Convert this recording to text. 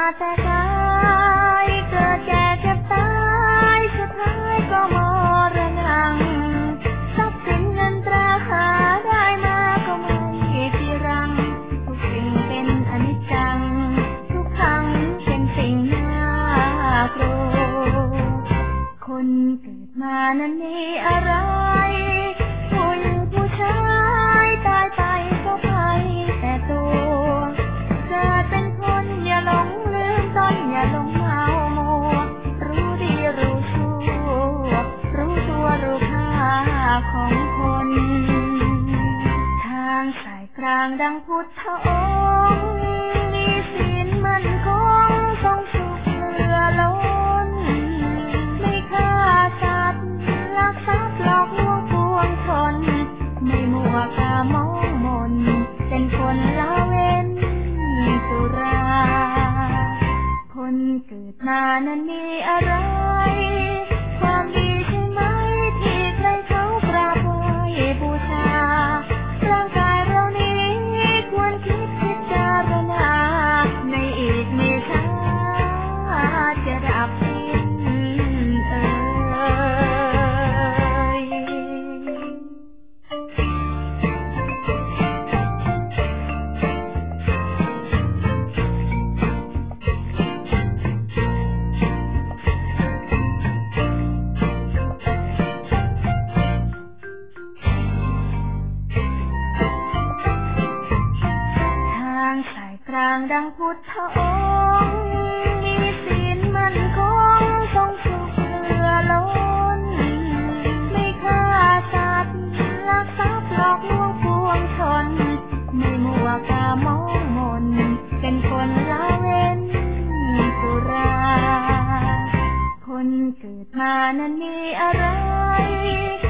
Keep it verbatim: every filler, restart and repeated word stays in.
แต่กายเกิดแก่เจ็บตายสุดท้ายก็มรณะทรัพย์สินเงินตราหาได้มาก็ไม่จีรังทุกสิ่งเป็นอนิจจังทุกครั้งเป็นสิ่งน่ากลัวคนเกิดมานั้นมีอะไรผู้หญิงผู้ชายตายไปก็ไปแต่ตัวเกิดเป็นคนอย่าหลงลืมตนอย่าหลงเมามัวรู้ดีรู้ชั่วรู้ตัวรู้ค่าของคนทางสายกลางดังพุทธองค์มีศีลมั่นคงทรงสุขเหลือล้นไม่ฆ่าสัตว์ลักทรัพย์หลอกลวงปวงชนไม่มัวกามองมนเป็นคนละเว้นสุราคนเกิดมานั้นมีอะไรความดีใช่ไหมที่ใครเขากราบไหว้บูชาร่างกายเรานี้ควรคิดพิจารณาในอีกไม่ช้าจะดับสิ้นเอ่ยทางดังพุทธองค์มีศีลมั่นคงทรงสุขเหลือล้นไม่ฆ่าสัตว์ลักทรัพย์หลอกลวงปวงชนไม่มัวกามองมนเป็นคนละเว้นสุราคนเกิดมานั้นมีอะไร